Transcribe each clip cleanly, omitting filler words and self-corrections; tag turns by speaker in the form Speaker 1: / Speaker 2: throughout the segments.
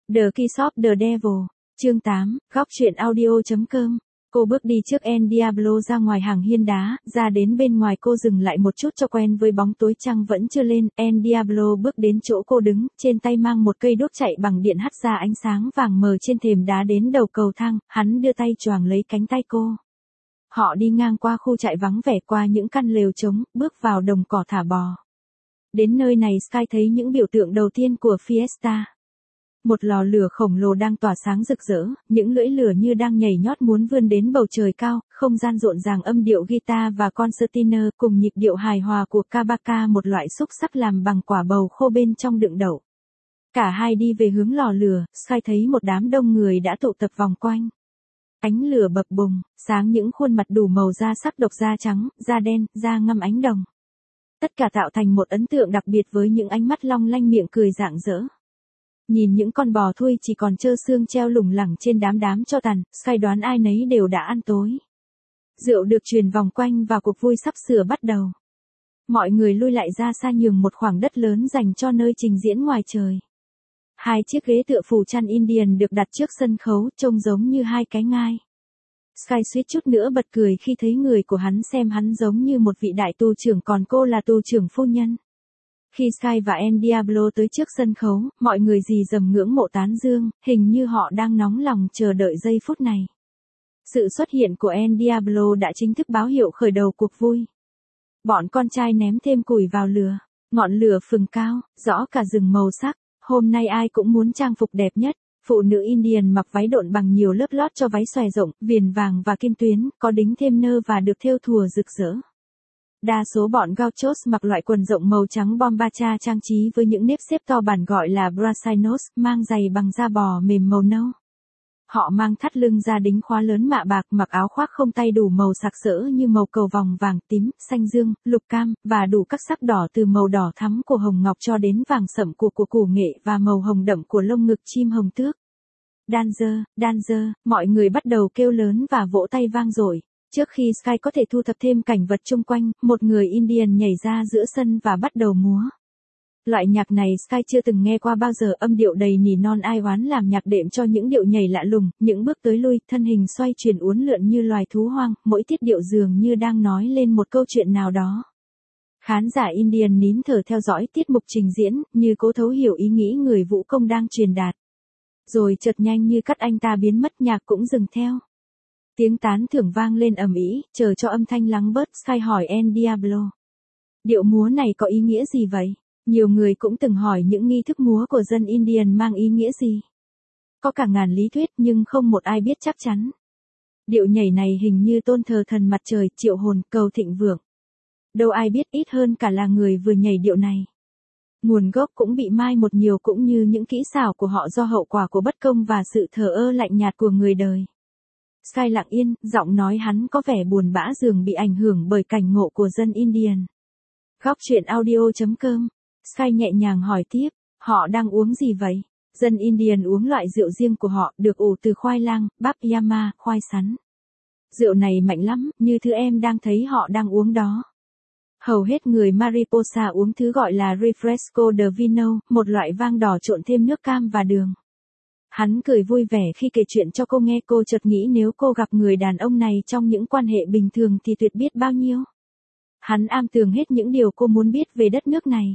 Speaker 1: The Kiss of the Devil, chương 8, góc truyện audio.com. Cô bước đi trước El Diablo ra ngoài hàng hiên đá, ra đến bên ngoài cô dừng lại một chút cho quen với bóng tối, trăng vẫn chưa lên. El Diablo bước đến chỗ cô đứng, trên tay mang một cây đuốc chạy bằng điện hắt ra ánh sáng vàng mờ trên thềm đá đến đầu cầu thang, hắn đưa tay choàng lấy cánh tay cô. Họ đi ngang qua khu trại vắng vẻ, qua những căn lều trống, bước vào đồng cỏ thả bò. Đến nơi này Sky thấy những biểu tượng đầu tiên của Fiesta. Một lò lửa khổng lồ đang tỏa sáng rực rỡ, những lưỡi lửa như đang nhảy nhót muốn vươn đến bầu trời cao, không gian rộn ràng âm điệu guitar và concertina cùng nhịp điệu hài hòa của kabaka, một loại xúc xắc làm bằng quả bầu khô bên trong đựng đậu. Cả hai đi về hướng lò lửa, Sky thấy một đám đông người đã tụ tập vòng quanh. Ánh lửa bập bùng, sáng những khuôn mặt đủ màu da sắc độc, da trắng, da đen, da ngăm ánh đồng. Tất cả tạo thành một ấn tượng đặc biệt với những ánh mắt long lanh, miệng cười rạng rỡ. Nhìn những con bò thui chỉ còn trơ xương treo lủng lẳng trên đám tro tàn, Sky đoán ai nấy đều đã ăn tối. Rượu được truyền vòng quanh và cuộc vui sắp sửa bắt đầu. Mọi người lui lại ra xa, nhường một khoảng đất lớn dành cho nơi trình diễn ngoài trời. Hai chiếc ghế tựa phủ chăn Indian được đặt trước sân khấu, trông giống như hai cái ngai. Sky suýt chút nữa bật cười khi thấy người của hắn xem hắn giống như một vị đại tù trưởng, còn cô là tù trưởng phu nhân. Khi Sky và El Diablo tới trước sân khấu, mọi người rì rầm ngưỡng mộ tán dương, hình như họ đang nóng lòng chờ đợi giây phút này. Sự xuất hiện của El Diablo đã chính thức báo hiệu khởi đầu cuộc vui. Bọn con trai ném thêm củi vào lửa, ngọn lửa phừng cao, rõ cả rừng màu sắc. Hôm nay ai cũng muốn trang phục đẹp nhất. Phụ nữ Indian mặc váy độn bằng nhiều lớp lót cho váy xòe rộng, viền vàng và kim tuyến, có đính thêm nơ và được thêu thùa rực rỡ. Đa số bọn gauchos mặc loại quần rộng màu trắng bombacha trang trí với những nếp xếp to bản gọi là brasinos, mang giày bằng da bò mềm màu nâu. Họ mang thắt lưng da đính khóa lớn mạ bạc, mặc áo khoác không tay đủ màu sặc sỡ như màu cầu vồng vàng, tím, xanh dương, lục cam, và đủ các sắc đỏ, từ màu đỏ thắm của hồng ngọc cho đến vàng sẫm của củ nghệ và màu hồng đậm của lông ngực chim hồng tước. Dancer, mọi người bắt đầu kêu lớn và vỗ tay vang dội. Trước khi Sky có thể thu thập thêm cảnh vật chung quanh, một người Indian nhảy ra giữa sân và bắt đầu múa. Loại nhạc này Sky chưa từng nghe qua bao giờ, âm điệu đầy nỉ non ai oán làm nhạc đệm cho những điệu nhảy lạ lùng, những bước tới lui, thân hình xoay chuyển uốn lượn như loài thú hoang, mỗi tiết điệu dường như đang nói lên một câu chuyện nào đó. Khán giả Indian nín thở theo dõi tiết mục trình diễn, như cố thấu hiểu ý nghĩ người vũ công đang truyền đạt. Rồi chợt nhanh như cắt anh ta biến mất, nhạc cũng dừng theo. Tiếng tán thưởng vang lên ầm ĩ, chờ cho âm thanh lắng bớt, Sky hỏi El Diablo. Điệu múa này có ý nghĩa gì vậy? Nhiều người cũng từng hỏi những nghi thức múa của dân Indian mang ý nghĩa gì. Có cả ngàn lý thuyết nhưng không một ai biết chắc chắn. Điệu nhảy này hình như tôn thờ thần mặt trời, triệu hồn, cầu thịnh vượng. Đâu ai biết, ít hơn cả là người vừa nhảy điệu này. Nguồn gốc cũng bị mai một nhiều, cũng như những kỹ xảo của họ, do hậu quả của bất công và sự thờ ơ lạnh nhạt của người đời. Sky lặng yên, giọng nói hắn có vẻ buồn bã, dường bị ảnh hưởng bởi cảnh ngộ của dân Indian. Góc truyện audio.com. Sky nhẹ nhàng hỏi tiếp, họ đang uống gì vậy? Dân Indian uống loại rượu riêng của họ, được ủ từ khoai lang, bắp yama, khoai sắn. Rượu này mạnh lắm, như thứ em đang thấy họ đang uống đó. Hầu hết người Mariposa uống thứ gọi là Refresco de Vino, một loại vang đỏ trộn thêm nước cam và đường. Hắn cười vui vẻ khi kể chuyện cho cô nghe, cô chợt nghĩ nếu cô gặp người đàn ông này trong những quan hệ bình thường thì tuyệt biết bao nhiêu. Hắn am tường hết những điều cô muốn biết về đất nước này.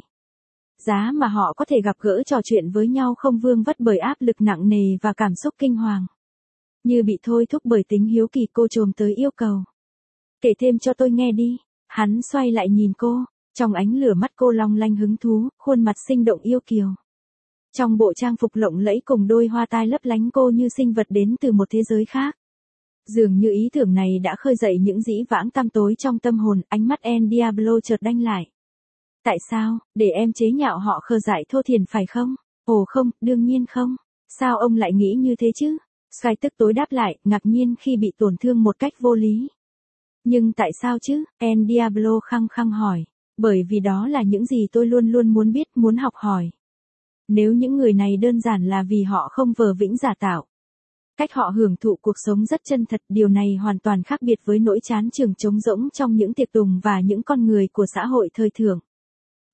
Speaker 1: Giá mà họ có thể gặp gỡ trò chuyện với nhau không vương vất bởi áp lực nặng nề và cảm xúc kinh hoàng. Như bị thôi thúc bởi tính hiếu kỳ, cô chồm tới yêu cầu. Kể thêm cho tôi nghe đi. Hắn xoay lại nhìn cô, trong ánh lửa mắt cô long lanh hứng thú, khuôn mặt sinh động yêu kiều. Trong bộ trang phục lộng lẫy cùng đôi hoa tai lấp lánh, cô như sinh vật đến từ một thế giới khác. Dường như ý tưởng này đã khơi dậy những dĩ vãng tăm tối trong tâm hồn, ánh mắt El Diablo chợt đanh lại. Tại sao, để em chế nhạo họ khờ dại thô thiển phải không? Ồ không, đương nhiên không. Sao ông lại nghĩ như thế chứ? Sky tức tối đáp lại, ngạc nhiên khi bị tổn thương một cách vô lý. Nhưng tại sao chứ? El Diablo khăng khăng hỏi. Bởi vì đó là những gì tôi luôn luôn muốn biết, muốn học hỏi. Nếu những người này đơn giản là vì họ không vờ vĩnh giả tạo. Cách họ hưởng thụ cuộc sống rất chân thật, điều này hoàn toàn khác biệt với nỗi chán chường trống rỗng trong những tiệc tùng và những con người của xã hội thời thượng.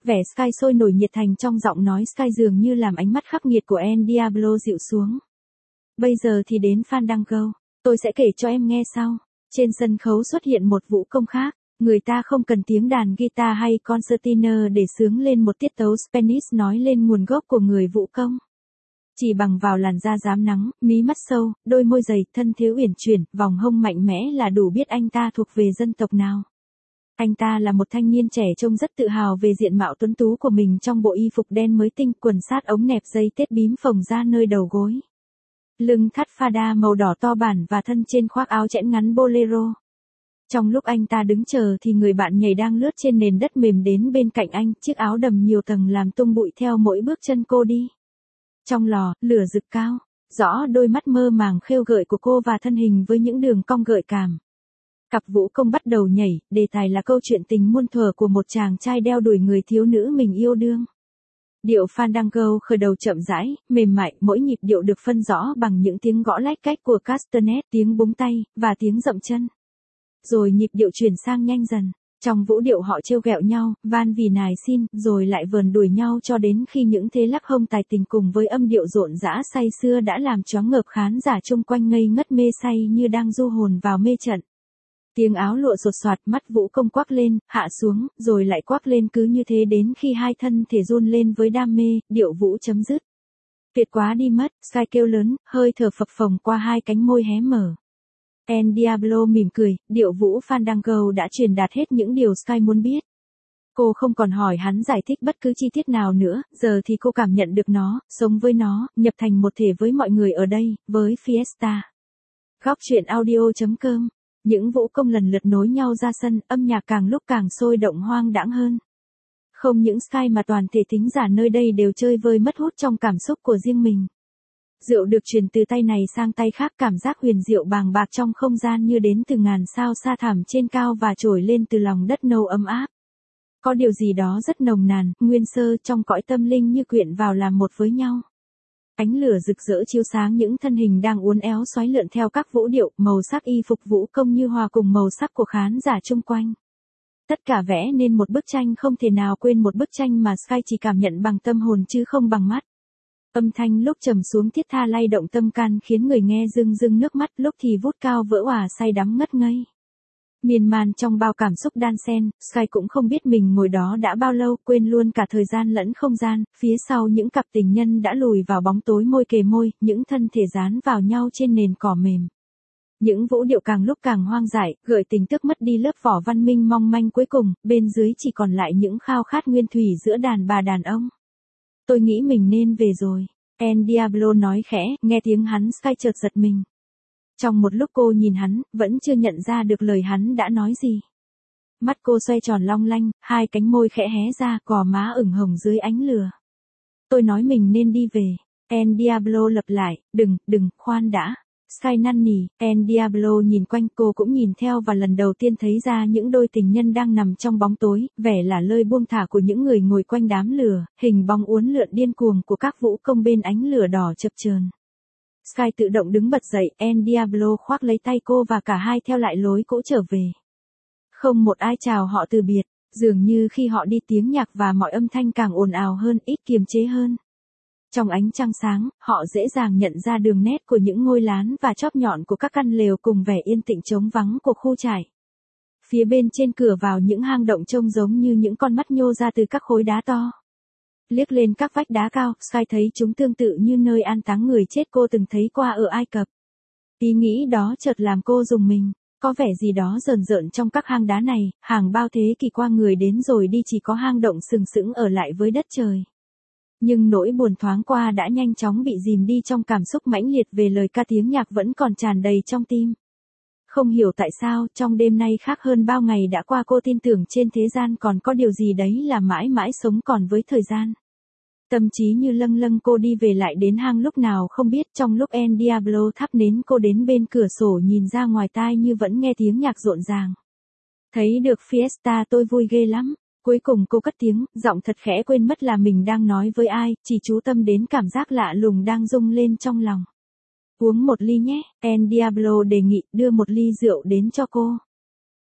Speaker 1: Vẻ Sky sôi nổi nhiệt thành trong giọng nói Sky dường như làm ánh mắt khắc nghiệt của El Diablo dịu xuống. Bây giờ thì đến Fandango. Tôi sẽ kể cho em nghe sau. Trên sân khấu xuất hiện một vũ công khác. Người ta không cần tiếng đàn guitar hay concertina để sướng lên một tiết tấu Spanish nói lên nguồn gốc của người vũ công. Chỉ bằng vào làn da rám nắng, mí mắt sâu, đôi môi dày, thân thế uyển chuyển, vòng hông mạnh mẽ là đủ biết anh ta thuộc về dân tộc nào. Anh ta là một thanh niên trẻ trông rất tự hào về diện mạo tuấn tú của mình trong bộ y phục đen mới tinh, quần sát ống nẹp dây tết bím phồng ra nơi đầu gối. Lưng thắt fada màu đỏ to bản và thân trên khoác áo chẽn ngắn bolero. Trong lúc anh ta đứng chờ thì người bạn nhảy đang lướt trên nền đất mềm đến bên cạnh anh, chiếc áo đầm nhiều tầng làm tung bụi theo mỗi bước chân cô đi. Trong lò, lửa rực cao, rõ đôi mắt mơ màng khêu gợi của cô và thân hình với những đường cong gợi cảm. Cặp vũ công bắt đầu nhảy, đề tài là câu chuyện tình muôn thuở của một chàng trai đeo đuổi người thiếu nữ mình yêu đương. Điệu Fandango khởi đầu chậm rãi, mềm mại, mỗi nhịp điệu được phân rõ bằng những tiếng gõ lách cách của castanet, tiếng búng tay, và tiếng dậm chân. Rồi nhịp điệu chuyển sang nhanh dần. Trong vũ điệu họ trêu ghẹo nhau, van vì nài xin, rồi lại vờn đuổi nhau cho đến khi những thế lắc hông tài tình cùng với âm điệu rộn rã say sưa đã làm choáng ngợp khán giả chung quanh ngây ngất mê say như đang du hồn vào mê trận. Tiếng áo lụa sột soạt, mắt vũ công quắc lên, hạ xuống, rồi lại quắc lên cứ như thế đến khi hai thân thể run lên với đam mê, điệu vũ chấm dứt. Tuyệt quá đi mất, Sky kêu lớn, hơi thở phập phồng qua hai cánh môi hé mở. El Diablo mỉm cười, điệu vũ Fandango đã truyền đạt hết những điều Sky muốn biết. Cô không còn hỏi hắn giải thích bất cứ chi tiết nào nữa, giờ thì cô cảm nhận được nó, sống với nó, nhập thành một thể với mọi người ở đây, với Fiesta. Góc truyện audio.com. Những vũ công lần lượt nối nhau ra sân, âm nhạc càng lúc càng sôi động hoang đãng hơn. Không những Sky mà toàn thể thính giả nơi đây đều chơi vơi mất hút trong cảm xúc của riêng mình. Rượu được truyền từ tay này sang tay khác, cảm giác huyền diệu bàng bạc trong không gian như đến từ ngàn sao xa thẳm trên cao và trồi lên từ lòng đất nâu ấm áp. Có điều gì đó rất nồng nàn, nguyên sơ trong cõi tâm linh như quyện vào làm một với nhau. Ánh lửa rực rỡ chiếu sáng những thân hình đang uốn éo xoáy lượn theo các vũ điệu, màu sắc y phục vũ công như hòa cùng màu sắc của khán giả chung quanh. Tất cả vẽ nên một bức tranh không thể nào quên, một bức tranh mà Sky chỉ cảm nhận bằng tâm hồn chứ không bằng mắt. Âm thanh lúc trầm xuống thiết tha lay động tâm can khiến người nghe rưng rưng nước mắt, lúc thì vút cao vỡ òa say đắm ngất ngây. Miên man trong bao cảm xúc đan xen, Sky cũng không biết mình ngồi đó đã bao lâu, quên luôn cả thời gian lẫn không gian, phía sau những cặp tình nhân đã lùi vào bóng tối môi kề môi, những thân thể dán vào nhau trên nền cỏ mềm. Những vũ điệu càng lúc càng hoang dại, gợi tình tức mất đi lớp vỏ văn minh mong manh cuối cùng, bên dưới chỉ còn lại những khao khát nguyên thủy giữa đàn bà đàn ông. Tôi nghĩ mình nên về rồi. El Diablo nói khẽ, nghe tiếng hắn Sky chợt giật mình. Trong một lúc cô nhìn hắn, vẫn chưa nhận ra được lời hắn đã nói gì. Mắt cô xoay tròn long lanh, hai cánh môi khẽ hé ra, gò má ửng hồng dưới ánh lửa. Tôi nói mình nên đi về. El Diablo lặp lại, đừng, khoan đã. Sky năn nỉ, El Diablo nhìn quanh, cô cũng nhìn theo và lần đầu tiên thấy ra những đôi tình nhân đang nằm trong bóng tối, vẻ lả lơi buông thả của những người ngồi quanh đám lửa, hình bóng uốn lượn điên cuồng của các vũ công bên ánh lửa đỏ chập chờn. Sky tự động đứng bật dậy, El Diablo khoác lấy tay cô và cả hai theo lại lối cũ trở về. Không một ai chào họ từ biệt, dường như khi họ đi tiếng nhạc và mọi âm thanh càng ồn ào hơn, ít kiềm chế hơn. Trong ánh trăng sáng, họ dễ dàng nhận ra đường nét của những ngôi lán và chóp nhọn của các căn lều cùng vẻ yên tĩnh trống vắng của khu trại. Phía bên trên cửa vào những hang động trông giống như những con mắt nhô ra từ các khối đá to. Liếc lên các vách đá cao, Sky thấy chúng tương tự như nơi an táng người chết cô từng thấy qua ở Ai Cập. Ý nghĩ đó chợt làm cô rùng mình, có vẻ gì đó rờn rợn trong các hang đá này, hàng bao thế kỷ qua người đến rồi đi chỉ có hang động sừng sững ở lại với đất trời. Nhưng nỗi buồn thoáng qua đã nhanh chóng bị dìm đi trong cảm xúc mãnh liệt về lời ca tiếng nhạc vẫn còn tràn đầy trong tim. Không hiểu tại sao, trong đêm nay khác hơn bao ngày đã qua, cô tin tưởng trên thế gian còn có điều gì đấy là mãi mãi sống còn với thời gian. Tâm trí như lâng lâng, cô đi về lại đến hang lúc nào không biết, trong lúc El Diablo thắp nến cô đến bên cửa sổ nhìn ra ngoài, tai như vẫn nghe tiếng nhạc rộn ràng. Thấy được Fiesta tôi vui ghê lắm. Cuối cùng cô cất tiếng, giọng thật khẽ, quên mất là mình đang nói với ai, chỉ chú tâm đến cảm giác lạ lùng đang rung lên trong lòng. Uống một ly nhé, El Diablo đề nghị, đưa một ly rượu đến cho cô.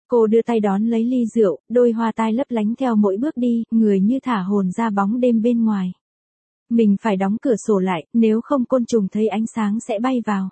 Speaker 1: Cô đưa tay đón lấy ly rượu, đôi hoa tai lấp lánh theo mỗi bước đi, người như thả hồn ra bóng đêm bên ngoài. Mình phải đóng cửa sổ lại, nếu không côn trùng thấy ánh sáng sẽ bay vào.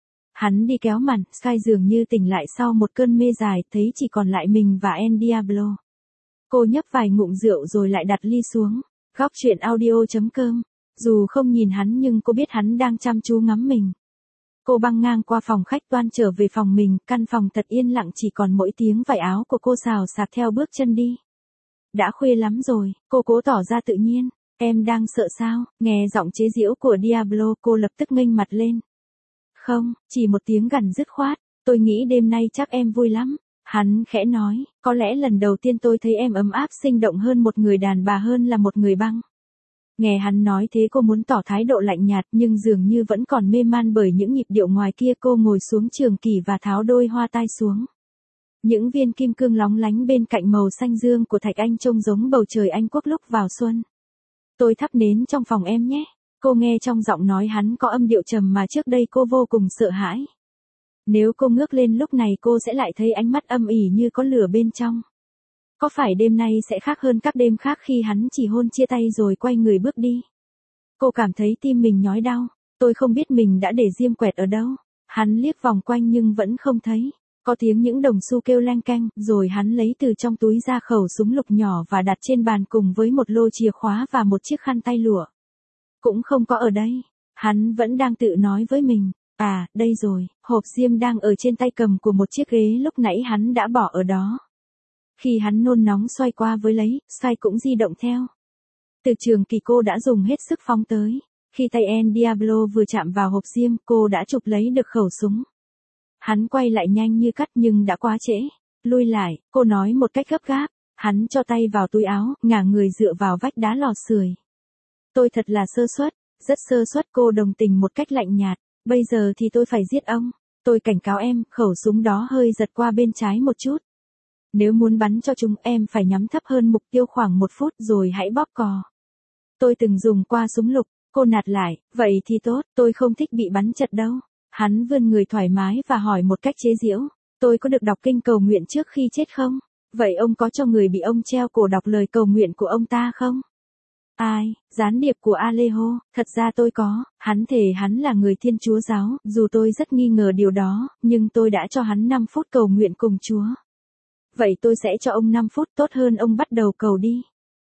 Speaker 1: Hắn đi kéo màn, Sky dường như tỉnh lại sau một cơn mê dài, thấy chỉ còn lại mình và El Diablo. Cô nhấp vài ngụm rượu rồi lại đặt ly xuống. Góc chuyện audio.com. Dù không nhìn hắn nhưng cô biết hắn đang chăm chú ngắm mình. Cô băng ngang qua phòng khách toan trở về phòng mình, căn phòng thật yên lặng chỉ còn mỗi tiếng vải áo của cô xào xạc theo bước chân đi. Đã khuya lắm rồi, cô cố tỏ ra tự nhiên. Em đang sợ sao? Nghe giọng chế giễu của Diablo, cô lập tức nghênh mặt lên. Không, chỉ một tiếng gằn dứt khoát. Tôi nghĩ đêm nay chắc em vui lắm. Hắn khẽ nói, có lẽ lần đầu tiên tôi thấy em ấm áp sinh động hơn một người đàn bà hơn là một người băng. Nghe hắn nói thế cô muốn tỏ thái độ lạnh nhạt nhưng dường như vẫn còn mê man bởi những nhịp điệu ngoài kia. Cô ngồi xuống trường kỷ và tháo đôi hoa tai xuống. Những viên kim cương lóng lánh bên cạnh màu xanh dương của thạch anh trông giống bầu trời Anh Quốc lúc vào xuân. Tôi thắp nến trong phòng em nhé. Cô nghe trong giọng nói hắn có âm điệu trầm mà trước đây cô vô cùng sợ hãi. Nếu cô ngước lên lúc này cô sẽ lại thấy ánh mắt âm ỉ như có lửa bên trong. Có phải đêm nay sẽ khác hơn các đêm khác khi hắn chỉ hôn chia tay rồi quay người bước đi? Cô cảm thấy tim mình nhói đau. Tôi không biết mình đã để diêm quẹt ở đâu. Hắn liếc vòng quanh nhưng vẫn không thấy. Có tiếng những đồng xu kêu leng keng, rồi hắn lấy từ trong túi ra khẩu súng lục nhỏ và đặt trên bàn cùng với một lô chìa khóa và một chiếc khăn tay lụa. Cũng không có ở đây. Hắn vẫn đang tự nói với mình. À, đây rồi, hộp diêm đang ở trên tay cầm của một chiếc ghế lúc nãy hắn đã bỏ ở đó. Khi hắn nôn nóng xoay qua với lấy, Sky cũng di động theo. Từ trường kỳ cô đã dùng hết sức phóng tới. Khi tay El Diablo vừa chạm vào hộp diêm, cô đã chụp lấy được khẩu súng. Hắn quay lại nhanh như cắt nhưng đã quá trễ. Lui lại, cô nói một cách gấp gáp. Hắn cho tay vào túi áo, ngả người dựa vào vách đá lò sưởi. Tôi thật là sơ suất, rất sơ suất. Cô đồng tình một cách lạnh nhạt. Bây giờ thì tôi phải giết ông. Tôi cảnh cáo em, khẩu súng đó hơi giật qua bên trái một chút. Nếu muốn bắn cho chúng em phải nhắm thấp hơn mục tiêu khoảng 1 phút rồi hãy bóp cò. Tôi từng dùng qua súng lục. Cô nạt lại, vậy thì tốt, tôi không thích bị bắn chật đâu. Hắn vươn người thoải mái và hỏi một cách chế giễu. Tôi có được đọc kinh cầu nguyện trước khi chết không? Vậy ông có cho người bị ông treo cổ đọc lời cầu nguyện của ông ta không? Ai, gián điệp của Alejo, thật ra tôi có. Hắn thề hắn là người Thiên Chúa giáo, dù tôi rất nghi ngờ điều đó, nhưng tôi đã cho hắn 5 phút cầu nguyện cùng Chúa. Vậy tôi sẽ cho ông 5 phút, tốt hơn ông bắt đầu cầu đi.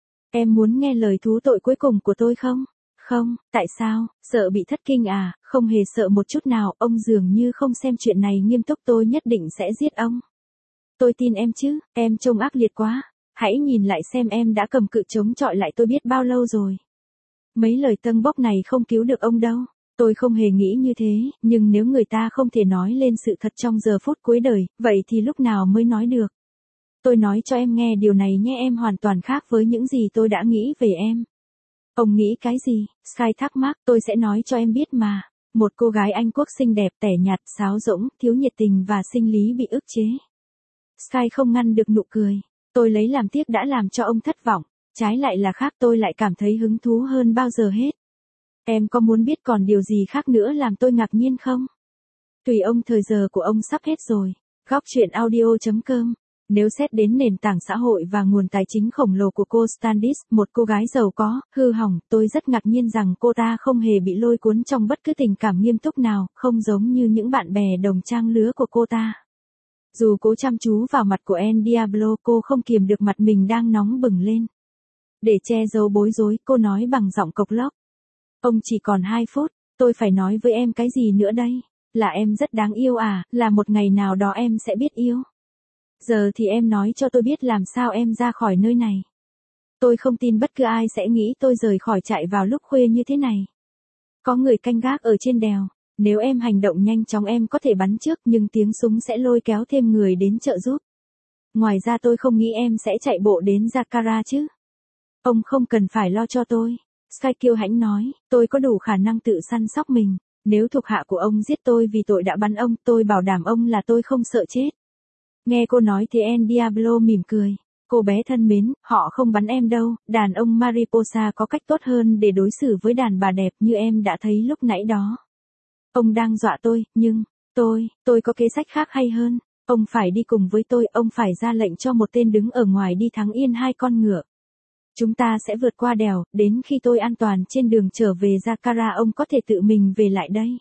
Speaker 1: Em muốn nghe lời thú tội cuối cùng của tôi không? Không, tại sao, sợ bị thất kinh à? Không hề sợ một chút nào, ông dường như không xem chuyện này nghiêm túc. Tôi nhất định sẽ giết ông. Tôi tin em chứ, em trông ác liệt quá. Hãy nhìn lại xem em đã cầm cự chống chọi lại tôi biết bao lâu rồi. Mấy lời tâng bốc này không cứu được ông đâu. Tôi không hề nghĩ như thế, nhưng nếu người ta không thể nói lên sự thật trong giờ phút cuối đời, vậy thì lúc nào mới nói được? Tôi nói cho em nghe điều này nhé, em hoàn toàn khác với những gì tôi đã nghĩ về em. Ông nghĩ cái gì? Sky thắc mắc, tôi sẽ nói cho em biết mà. Một cô gái Anh Quốc xinh đẹp, tẻ nhạt, sáo rỗng, thiếu nhiệt tình và sinh lý bị ức chế. Sky không ngăn được nụ cười. Tôi lấy làm tiếc đã làm cho ông thất vọng. Trái lại là khác, tôi lại cảm thấy hứng thú hơn bao giờ hết. Em có muốn biết còn điều gì khác nữa làm tôi ngạc nhiên không? Tùy ông, thời giờ của ông sắp hết rồi. Góc chuyện audio.com. Nếu xét đến nền tảng xã hội và nguồn tài chính khổng lồ của cô Standish, một cô gái giàu có, hư hỏng, tôi rất ngạc nhiên rằng cô ta không hề bị lôi cuốn trong bất cứ tình cảm nghiêm túc nào, không giống như những bạn bè đồng trang lứa của cô ta. Dù cố chăm chú vào mặt của El Diablo, cô không kiềm được mặt mình đang nóng bừng lên. Để che giấu bối rối, cô nói bằng giọng cộc lốc. Ông chỉ còn 2 phút, tôi phải nói với em cái gì nữa đây? Là em rất đáng yêu à, là một ngày nào đó em sẽ biết yêu. Giờ thì em nói cho tôi biết làm sao em ra khỏi nơi này. Tôi không tin bất cứ ai sẽ nghĩ tôi rời khỏi trại vào lúc khuya như thế này. Có người canh gác ở trên đèo. Nếu em hành động nhanh chóng em có thể bắn trước nhưng tiếng súng sẽ lôi kéo thêm người đến trợ giúp. Ngoài ra tôi không nghĩ em sẽ chạy bộ đến Jakara chứ. Ông không cần phải lo cho tôi. Sky kiêu hãnh nói, tôi có đủ khả năng tự săn sóc mình. Nếu thuộc hạ của ông giết tôi vì tội đã bắn ông, tôi bảo đảm ông là tôi không sợ chết. Nghe cô nói thế El Diablo mỉm cười. Cô bé thân mến, họ không bắn em đâu, đàn ông Mariposa có cách tốt hơn để đối xử với đàn bà đẹp như em đã thấy lúc nãy đó. Ông đang dọa tôi, nhưng, tôi có kế sách khác hay hơn. Ông phải đi cùng với tôi, ông phải ra lệnh cho một tên đứng ở ngoài đi thắng yên 2 con ngựa. Chúng ta sẽ vượt qua đèo, đến khi tôi an toàn trên đường trở về Jakara ông có thể tự mình về lại đây.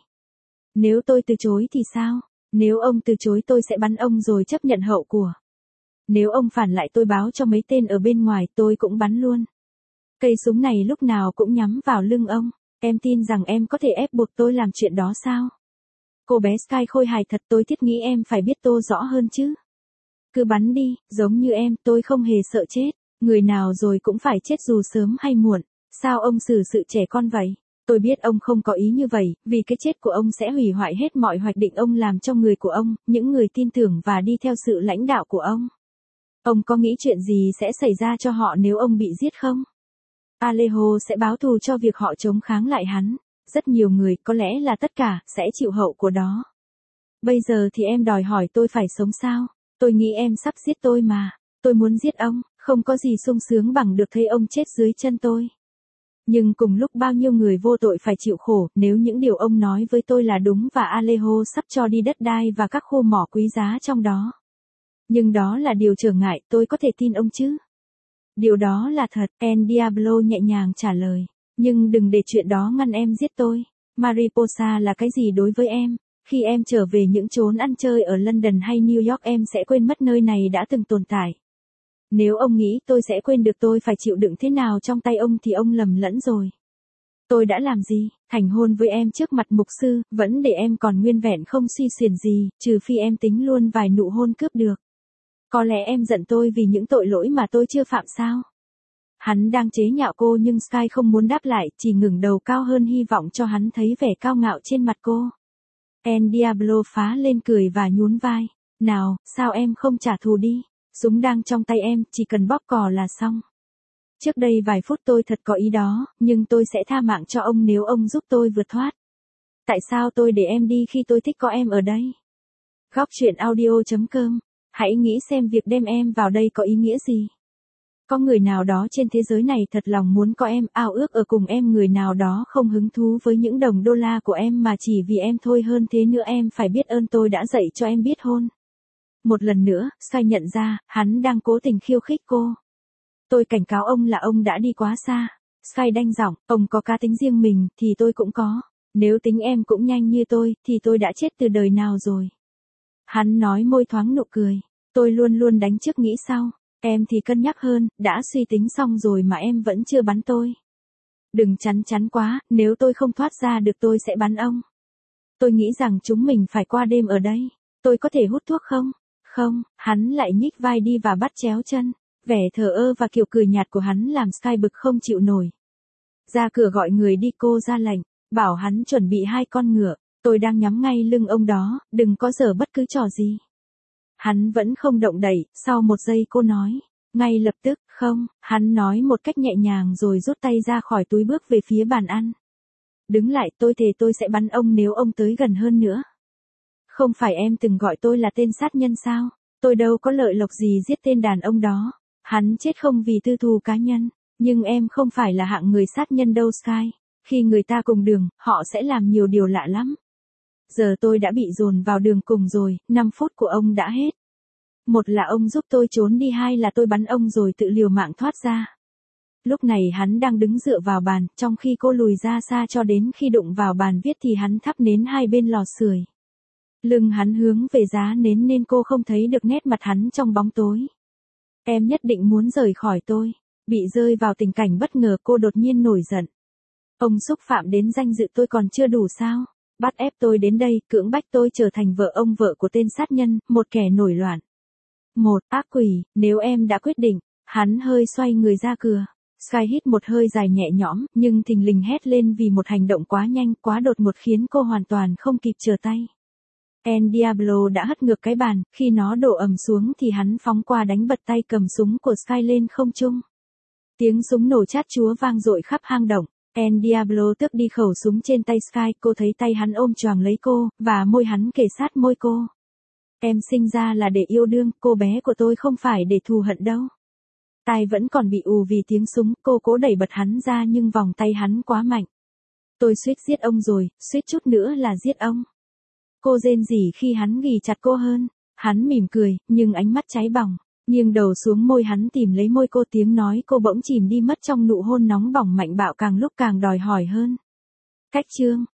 Speaker 1: Nếu tôi từ chối thì sao? Nếu ông từ chối tôi sẽ bắn ông rồi chấp nhận hậu của. Nếu ông phản lại tôi báo cho mấy tên ở bên ngoài tôi cũng bắn luôn. Cây súng này lúc nào cũng nhắm vào lưng ông. Em tin rằng em có thể ép buộc tôi làm chuyện đó sao? Cô bé Sky khôi hài thật, tôi thiết nghĩ em phải biết tôi rõ hơn chứ. Cứ bắn đi, giống như em, tôi không hề sợ chết. Người nào rồi cũng phải chết dù sớm hay muộn. Sao ông xử sự trẻ con vậy? Tôi biết ông không có ý như vậy, vì cái chết của ông sẽ hủy hoại hết mọi hoạch định ông làm cho người của ông, những người tin tưởng và đi theo sự lãnh đạo của ông. Ông có nghĩ chuyện gì sẽ xảy ra cho họ nếu ông bị giết không? Alejo sẽ báo thù cho việc họ chống kháng lại hắn. Rất nhiều người, có lẽ là tất cả, sẽ chịu hậu của đó. Bây giờ thì em đòi hỏi tôi phải sống sao? Tôi nghĩ em sắp giết tôi mà. Tôi muốn giết ông, không có gì sung sướng bằng được thấy ông chết dưới chân tôi. Nhưng cùng lúc bao nhiêu người vô tội phải chịu khổ, nếu những điều ông nói với tôi là đúng và Alejo sắp cho đi đất đai và các khu mỏ quý giá trong đó. Nhưng đó là điều trở ngại, tôi có thể tin ông chứ? Điều đó là thật, El Diablo nhẹ nhàng trả lời. Nhưng đừng để chuyện đó ngăn em giết tôi. Mariposa là cái gì đối với em? Khi em trở về những chốn ăn chơi ở London hay New York em sẽ quên mất nơi này đã từng tồn tại. Nếu ông nghĩ tôi sẽ quên được tôi phải chịu đựng thế nào trong tay ông thì ông lầm lẫn rồi. Tôi đã làm gì? Thành hôn với em trước mặt mục sư, vẫn để em còn nguyên vẹn không suy xuyển gì, trừ phi em tính luôn vài nụ hôn cướp được. Có lẽ em giận tôi vì những tội lỗi mà tôi chưa phạm sao? Hắn đang chế nhạo cô nhưng Sky không muốn đáp lại, chỉ ngẩng đầu cao hơn hy vọng cho hắn thấy vẻ cao ngạo trên mặt cô. El Diablo phá lên cười và nhún vai. Nào, sao em không trả thù đi? Súng đang trong tay em, chỉ cần bóp cò là xong. Trước đây vài phút tôi thật có ý đó, nhưng tôi sẽ tha mạng cho ông nếu ông giúp tôi vượt thoát. Tại sao tôi để em đi khi tôi thích có em ở đây? Góc truyện audio.com. Hãy nghĩ xem việc đem em vào đây có ý nghĩa gì. Có người nào đó trên thế giới này thật lòng muốn có em, ao ước ở cùng em, người nào đó không hứng thú với những đồng đô la của em mà chỉ vì em thôi. Hơn thế nữa em phải biết ơn tôi đã dạy cho em biết hôn. Một lần nữa, Sky nhận ra, hắn đang cố tình khiêu khích cô. Tôi cảnh cáo ông là ông đã đi quá xa. Sky đanh giọng, ông có cá tính riêng mình, thì tôi cũng có. Nếu tính em cũng nhanh như tôi, thì tôi đã chết từ đời nào rồi. Hắn nói môi thoáng nụ cười. Tôi luôn luôn đánh trước nghĩ sau. Em thì cân nhắc hơn, đã suy tính xong rồi mà em vẫn chưa bắn tôi. Đừng chắn quá, nếu tôi không thoát ra được tôi sẽ bắn ông. Tôi nghĩ rằng chúng mình phải qua đêm ở đây. Tôi có thể hút thuốc không? Không, hắn lại nhích vai đi và bắt chéo chân. Vẻ thờ ơ và kiểu cười nhạt của hắn làm Sky bực không chịu nổi. Ra cửa gọi người đi, cô ra lệnh, bảo hắn chuẩn bị 2 con ngựa. Tôi đang nhắm ngay lưng ông đó, đừng có giở bất cứ trò gì. Hắn vẫn không động đậy, sau một giây cô nói. Ngay lập tức, không, hắn nói một cách nhẹ nhàng rồi rút tay ra khỏi túi bước về phía bàn ăn. Đứng lại, tôi thề tôi sẽ bắn ông nếu ông tới gần hơn nữa. Không phải em từng gọi tôi là tên sát nhân sao? Tôi đâu có lợi lộc gì giết tên đàn ông đó. Hắn chết không vì tư thù cá nhân. Nhưng em không phải là hạng người sát nhân đâu Sky. Khi người ta cùng đường, họ sẽ làm nhiều điều lạ lắm. Giờ tôi đã bị dồn vào đường cùng rồi, 5 phút của ông đã hết. Một là ông giúp tôi trốn đi, 2 là tôi bắn ông rồi tự liều mạng thoát ra. Lúc này hắn đang đứng dựa vào bàn, trong khi cô lùi ra xa cho đến khi đụng vào bàn viết thì hắn thắp nến hai bên lò sưởi. Lưng hắn hướng về giá nến nên cô không thấy được nét mặt hắn trong bóng tối. Em nhất định muốn rời khỏi tôi. Bị rơi vào tình cảnh bất ngờ cô đột nhiên nổi giận. Ông xúc phạm đến danh dự tôi còn chưa đủ sao? Bắt ép tôi đến đây, cưỡng bách tôi trở thành vợ ông, vợ của tên sát nhân, một kẻ nổi loạn. Một ác quỷ, nếu em đã quyết định. Hắn hơi xoay người ra cửa. Sky hít một hơi dài nhẹ nhõm, nhưng thình lình hét lên vì một hành động quá nhanh, quá đột ngột khiến cô hoàn toàn không kịp trở tay. El Diablo đã hất ngược cái bàn, khi nó đổ ầm xuống thì hắn phóng qua đánh bật tay cầm súng của Sky lên không trung. Tiếng súng nổ chát chúa vang dội khắp hang động. El Diablo tước đi khẩu súng trên tay Sky, cô thấy tay hắn ôm choàng lấy cô, và môi hắn kề sát môi cô. Em sinh ra là để yêu đương, cô bé của tôi không phải để thù hận đâu. Tai vẫn còn bị ù vì tiếng súng, cô cố đẩy bật hắn ra nhưng vòng tay hắn quá mạnh. Tôi suýt giết ông rồi, suýt chút nữa là giết ông. Cô rên rỉ khi hắn ghì chặt cô hơn. Hắn mỉm cười, nhưng ánh mắt cháy bỏng. Nghiêng đầu xuống môi hắn tìm lấy môi cô, tiếng nói cô bỗng chìm đi mất trong nụ hôn nóng bỏng mạnh bạo càng lúc càng đòi hỏi hơn. Cách chương